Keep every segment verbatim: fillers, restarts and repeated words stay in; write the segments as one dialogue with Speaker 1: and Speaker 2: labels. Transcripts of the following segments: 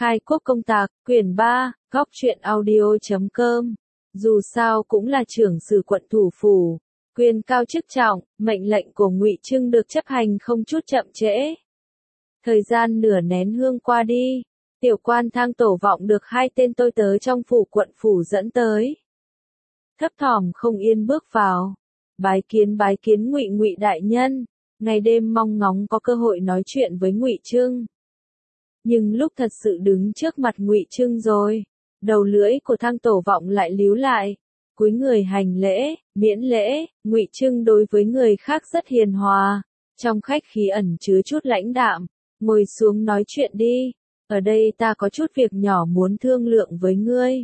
Speaker 1: Khai quốc công tạc, quyển ba, góc truyện audio chấm com. Dù sao cũng là trưởng sử quận thủ phủ, quyền cao chức trọng, mệnh lệnh của Ngụy Trưng được chấp hành không chút chậm trễ. Thời gian nửa nén hương qua đi, tiểu quan Thang Tổ Vọng được hai tên tôi tớ trong phủ quận phủ dẫn tới. Thấp thỏm không yên bước vào, bái kiến bái kiến Ngụy Ngụy đại nhân, ngày đêm mong ngóng có cơ hội nói chuyện với Ngụy Trưng. Nhưng lúc thật sự đứng trước mặt Ngụy Trưng rồi, đầu lưỡi của Thang Tổ Vọng lại líu lại, cúi người hành lễ, miễn lễ. Ngụy Trưng đối với người khác rất hiền hòa, trong khách khí ẩn chứa chút lãnh đạm, ngồi xuống nói chuyện đi, ở đây ta có chút việc nhỏ muốn thương lượng với ngươi.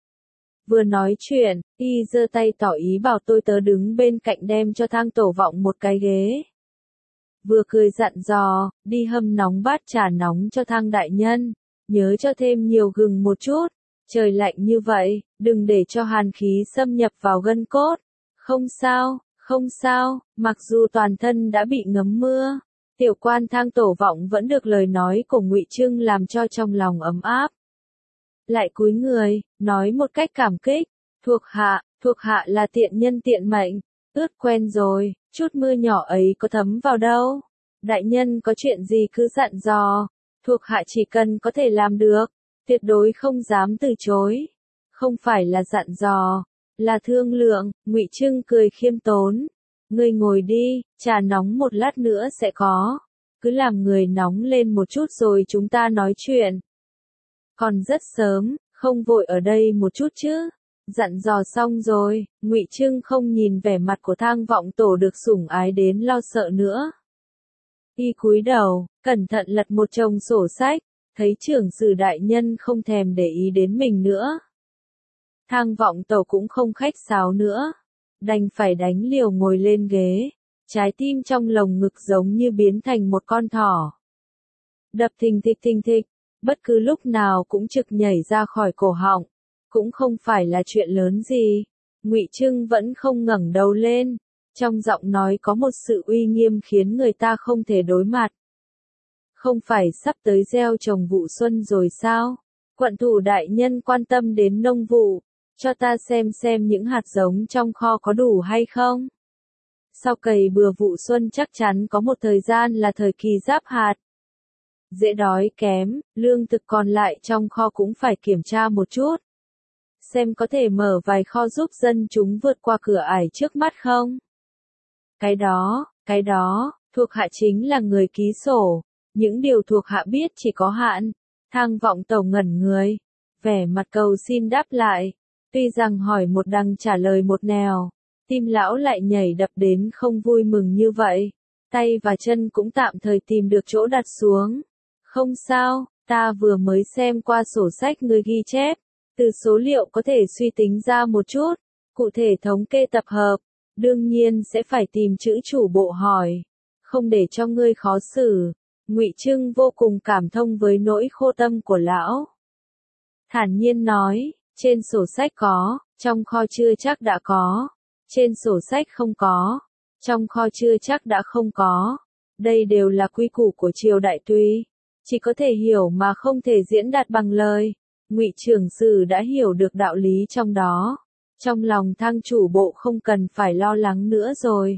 Speaker 1: Vừa nói chuyện, y giơ tay tỏ ý bảo tôi tớ đứng bên cạnh đem cho Thang Tổ Vọng một cái ghế. Vừa cười dặn dò, đi hâm nóng bát trà nóng cho Thang đại nhân, nhớ cho thêm nhiều gừng một chút, trời lạnh như vậy, đừng để cho hàn khí xâm nhập vào gân cốt. Không sao, không sao, mặc dù toàn thân đã bị ngấm mưa, tiểu quan Thang Tổ Vọng vẫn được lời nói của Ngụy Trưng làm cho trong lòng ấm áp. Lại cúi người, nói một cách cảm kích, thuộc hạ, thuộc hạ là tiện nhân tiện mệnh, ướt quen rồi, chút mưa nhỏ ấy có thấm vào đâu. Đại nhân có chuyện gì cứ dặn dò, thuộc hạ chỉ cần có thể làm được, tuyệt đối không dám từ chối. Không phải là dặn dò, là thương lượng. Ngụy Trưng cười khiêm tốn. Ngươi ngồi đi, trà nóng một lát nữa sẽ có. Cứ làm người nóng lên một chút rồi chúng ta nói chuyện. Còn rất sớm, không vội ở đây một chút chứ. Dặn dò xong rồi, Ngụy Trưng không nhìn vẻ mặt của Thang Vọng Tổ được sủng ái đến lo sợ nữa. Y cúi đầu, cẩn thận lật một chồng sổ sách, thấy trưởng sử đại nhân không thèm để ý đến mình nữa. Thang Vọng Tổ cũng không khách sáo nữa, đành phải đánh liều ngồi lên ghế, trái tim trong lồng ngực giống như biến thành một con thỏ. Đập thình thịch thình thịch, bất cứ lúc nào cũng trực nhảy ra khỏi cổ họng. Cũng không phải là chuyện lớn gì. Ngụy Trưng vẫn không ngẩng đầu lên, trong giọng nói có một sự uy nghiêm khiến người ta không thể đối mặt. Không phải sắp tới gieo trồng vụ xuân rồi sao? Quận thủ đại nhân quan tâm đến nông vụ, cho ta xem xem những hạt giống trong kho có đủ hay không? Sau cày bừa vụ xuân chắc chắn có một thời gian là thời kỳ giáp hạt. Dễ đói kém, lương thực còn lại trong kho cũng phải kiểm tra một chút. Xem có thể mở vài kho giúp dân chúng vượt qua cửa ải trước mắt không? Cái đó, cái đó, thuộc hạ chính là người ký sổ, những điều thuộc hạ biết chỉ có hạn. Thang Vọng Tổ ngẩn người, vẻ mặt cầu xin đáp lại, tuy rằng hỏi một đằng trả lời một nẻo, tim lão lại nhảy đập đến không vui mừng như vậy, tay và chân cũng tạm thời tìm được chỗ đặt xuống. Không sao, ta vừa mới xem qua sổ sách người ghi chép. Từ số liệu có thể suy tính ra một chút, cụ thể thống kê tập hợp, đương nhiên sẽ phải tìm chữ chủ bộ hỏi, không để cho ngươi khó xử. Ngụy Trưng vô cùng cảm thông với nỗi khô tâm của lão. Thản nhiên nói, trên sổ sách có, trong kho chưa chắc đã có, trên sổ sách không có, trong kho chưa chắc đã không có. Đây đều là quy củ của triều đại tùy, chỉ có thể hiểu mà không thể diễn đạt bằng lời. Ngụy trưởng sử đã hiểu được đạo lý trong đó, trong lòng Thang chủ bộ không cần phải lo lắng nữa rồi.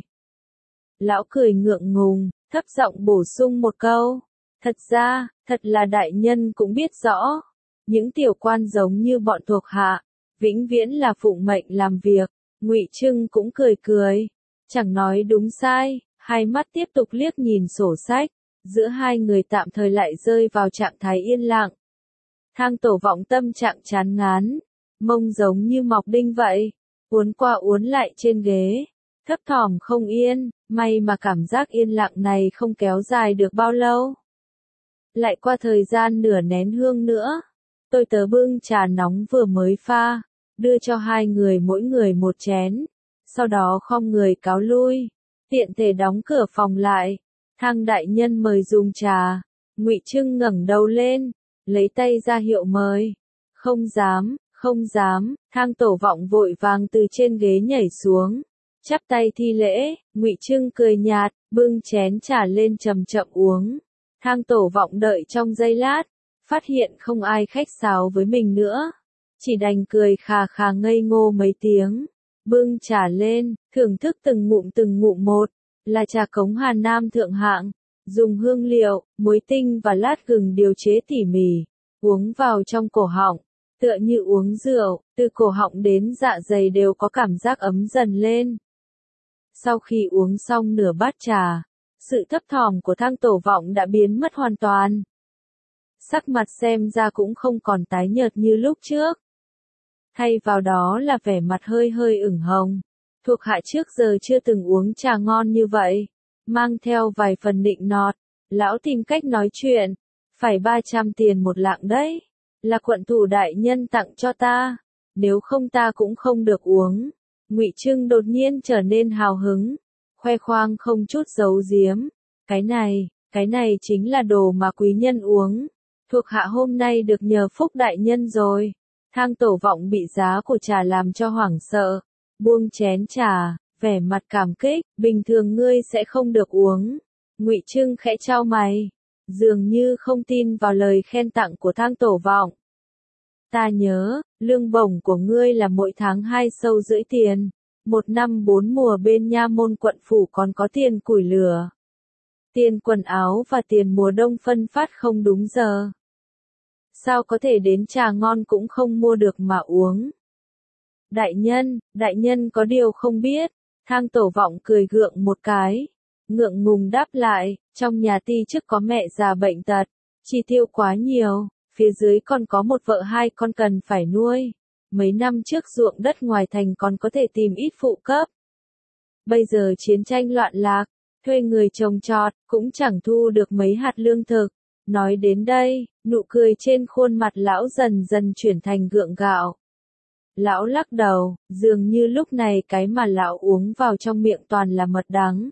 Speaker 1: Lão cười ngượng ngùng, thấp giọng bổ sung một câu, thật ra, thật là đại nhân cũng biết rõ, những tiểu quan giống như bọn thuộc hạ, vĩnh viễn là phụng mệnh làm việc. Ngụy Trưng cũng cười cười, chẳng nói đúng sai, hai mắt tiếp tục liếc nhìn sổ sách, giữa hai người tạm thời lại rơi vào trạng thái yên lặng. Thang Tổ Vọng tâm trạng chán ngán, mông giống như mọc đinh vậy, uốn qua uốn lại trên ghế, thấp thỏm không yên, may mà cảm giác yên lặng này không kéo dài được bao lâu. Lại qua thời gian nửa nén hương nữa, tôi tớ bưng trà nóng vừa mới pha, đưa cho hai người mỗi người một chén, sau đó khom người cáo lui, tiện thể đóng cửa phòng lại. Thang đại nhân mời dùng trà. Ngụy Trưng ngẩng đầu lên, lấy tay ra hiệu mời. Không dám, không dám. Thang Tổ Vọng vội vàng từ trên ghế nhảy xuống, chắp tay thi lễ. Ngụy Trưng cười nhạt, bưng chén trà lên chậm chậm uống. Thang Tổ Vọng đợi trong giây lát, phát hiện không ai khách sáo với mình nữa, chỉ đành cười khà khà ngây ngô mấy tiếng, bưng trà lên, thưởng thức từng ngụm từng ngụm một, là trà cống Hà Nam thượng hạng, dùng hương liệu, muối tinh và lát gừng điều chế tỉ mỉ, uống vào trong cổ họng, tựa như uống rượu, từ cổ họng đến dạ dày đều có cảm giác ấm dần lên. Sau khi uống xong nửa bát trà, sự thấp thỏm của Thang Tổ Vọng đã biến mất hoàn toàn. Sắc mặt xem ra cũng không còn tái nhợt như lúc trước. Thay vào đó là vẻ mặt hơi hơi ửng hồng. Thuộc hạ trước giờ chưa từng uống trà ngon như vậy. Mang theo vài phần nịnh nọt, lão tìm cách nói chuyện. Phải ba trăm tiền một lạng đấy. Là quận thủ đại nhân tặng cho ta. Nếu không ta cũng không được uống. Ngụy Trưng đột nhiên trở nên hào hứng. Khoe khoang không chút giấu giếm. Cái này, cái này chính là đồ mà quý nhân uống. Thuộc hạ hôm nay được nhờ phúc đại nhân rồi. Thang Tổ Vọng bị giá của trà làm cho hoảng sợ. Buông chén trà, vẻ mặt cảm kích, bình thường ngươi sẽ không được uống. Ngụy Trưng khẽ chau mày, dường như không tin vào lời khen tặng của Thang Tổ Vọng. Ta nhớ, lương bổng của ngươi là mỗi tháng hai sâu rưỡi tiền. Một năm bốn mùa bên nha môn quận phủ còn có tiền củi lửa. Tiền quần áo và tiền mùa đông phân phát không đúng giờ. Sao có thể đến trà ngon cũng không mua được mà uống? Đại nhân, đại nhân có điều không biết. Thang Tổ Vọng cười gượng một cái. Ngượng ngùng đáp lại, trong nhà ti chức có mẹ già bệnh tật. Chi tiêu quá nhiều, phía dưới còn có một vợ hai con cần phải nuôi. Mấy năm trước ruộng đất ngoài thành còn có thể tìm ít phụ cấp. Bây giờ chiến tranh loạn lạc, thuê người trồng trọt, cũng chẳng thu được mấy hạt lương thực. Nói đến đây, nụ cười trên khuôn mặt lão dần dần chuyển thành gượng gạo. Lão lắc đầu, dường như lúc này cái mà lão uống vào trong miệng toàn là mật đắng.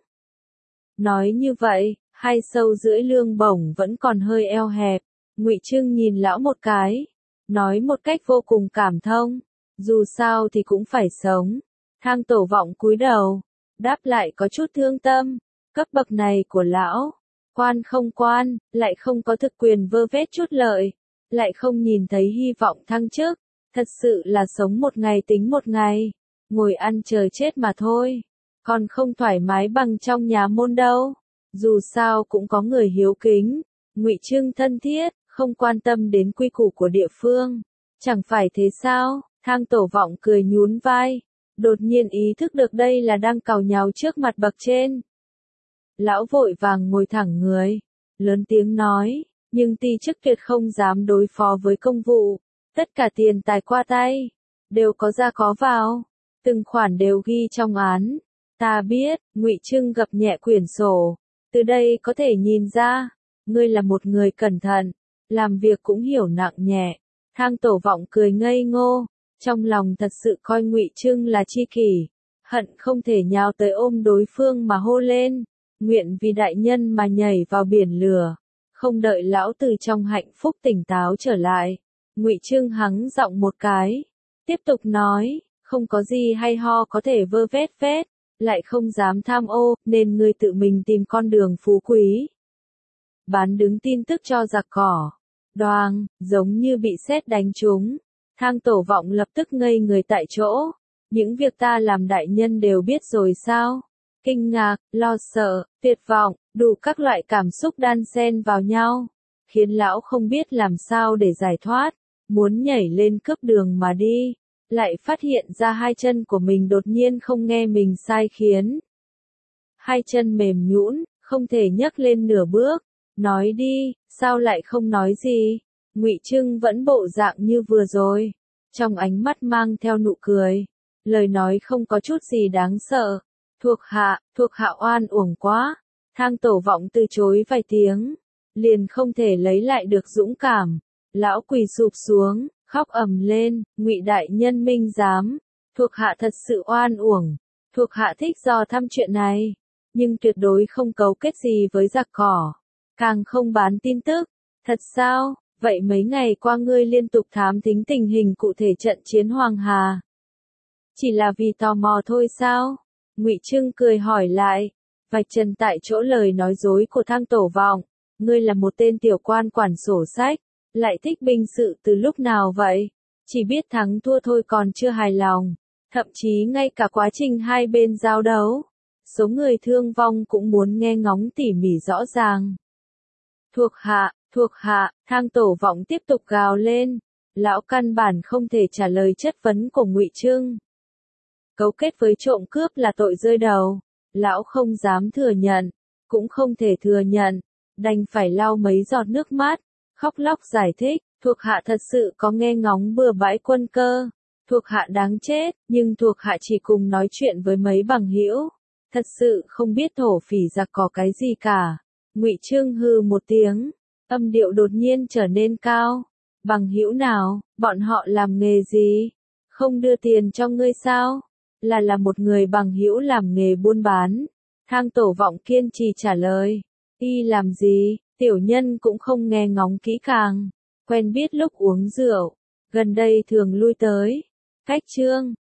Speaker 1: Nói như vậy, hai sâu rưỡi lương bổng vẫn còn hơi eo hẹp. Ngụy Trưng nhìn lão một cái, nói một cách vô cùng cảm thông, dù sao thì cũng phải sống. Thang Tổ Vọng cúi đầu, đáp lại có chút thương tâm, cấp bậc này của lão, quan không quan, lại không có thực quyền vơ vét chút lợi, lại không nhìn thấy hy vọng thăng chức, thật sự là sống một ngày tính một ngày, ngồi ăn chờ chết mà thôi, còn không thoải mái bằng trong nhà môn đâu. Dù sao cũng có người hiếu kính, Ngụy Trưng thân thiết, không quan tâm đến quy củ của địa phương. Chẳng phải thế sao? Thang Tổ Vọng cười nhún vai, đột nhiên ý thức được đây là đang càu nhàu trước mặt bậc trên. Lão vội vàng ngồi thẳng người, lớn tiếng nói, nhưng ti chức tuyệt không dám đối phó với công vụ. Tất cả tiền tài qua tay, đều có ra có vào, từng khoản đều ghi trong án. Ta biết, Ngụy Trưng gập nhẹ quyển sổ, từ đây có thể nhìn ra, ngươi là một người cẩn thận, làm việc cũng hiểu nặng nhẹ. Thang Tổ Vọng cười ngây ngô, trong lòng thật sự coi Ngụy Trưng là tri kỷ, hận không thể nhào tới ôm đối phương mà hô lên, nguyện vì đại nhân mà nhảy vào biển lửa. Không đợi lão từ trong hạnh phúc tỉnh táo trở lại, Ngụy Trưng hắng giọng một cái, tiếp tục nói, không có gì hay ho có thể vơ vét vét, lại không dám tham ô, nên ngươi tự mình tìm con đường phú quý. Bán đứng tin tức cho giặc cỏ. Đoàng, giống như bị sét đánh trúng. Thang Tổ Vọng lập tức ngây người tại chỗ. Những việc ta làm đại nhân đều biết rồi sao? Kinh ngạc, lo sợ, tuyệt vọng, đủ các loại cảm xúc đan xen vào nhau, khiến lão không biết làm sao để giải thoát, muốn nhảy lên cướp đường mà đi, lại phát hiện ra hai chân của mình đột nhiên không nghe mình sai khiến. Hai chân mềm nhũn, không thể nhấc lên nửa bước. Nói đi, sao lại không nói gì? Ngụy Trưng vẫn bộ dạng như vừa rồi, trong ánh mắt mang theo nụ cười, lời nói không có chút gì đáng sợ. Thuộc hạ, thuộc hạ oan uổng quá. Thang Tổ Vọng từ chối vài tiếng, liền không thể lấy lại được dũng cảm. Lão quỳ sụp xuống, khóc ầm lên, Ngụy đại nhân minh giám, thuộc hạ thật sự oan uổng. Thuộc hạ thích dò thăm chuyện này, nhưng tuyệt đối không cấu kết gì với giặc cỏ, càng không bán tin tức. Thật sao? Vậy mấy ngày qua ngươi liên tục thám thính tình hình cụ thể trận chiến Hoàng Hà, chỉ là vì tò mò thôi sao? Ngụy Trưng cười hỏi lại, vạch trần tại chỗ lời nói dối của Thang Tổ Vọng, ngươi là một tên tiểu quan quản sổ sách, Lại thích binh sự từ lúc nào vậy? Chỉ biết thắng thua thôi còn chưa hài lòng. Thậm chí ngay cả quá trình hai bên giao đấu, số người thương vong cũng muốn nghe ngóng tỉ mỉ rõ ràng. Thuộc hạ, thuộc hạ, Thang Tổ Vọng tiếp tục gào lên. Lão căn bản không thể trả lời chất vấn của Ngụy Trưng. Cấu kết với trộm cướp là tội rơi đầu. Lão không dám thừa nhận, cũng không thể thừa nhận, đành phải lau mấy giọt nước mắt, khóc lóc giải thích, thuộc hạ thật sự có nghe ngóng bừa bãi quân cơ. Thuộc hạ đáng chết, nhưng thuộc hạ chỉ cùng nói chuyện với mấy bằng hữu, thật sự không biết thổ phỉ giặc có cái gì cả. Ngụy Trưng hừ một tiếng, âm điệu đột nhiên trở nên cao. Bằng hữu nào, bọn họ làm nghề gì? Không đưa tiền cho ngươi sao? Là là một người bằng hữu làm nghề buôn bán. Thang Tổ Vọng kiên trì trả lời. Y làm gì? Tiểu nhân cũng không nghe ngóng kỹ càng. Quen biết lúc uống rượu. Gần đây thường lui tới. Cách chương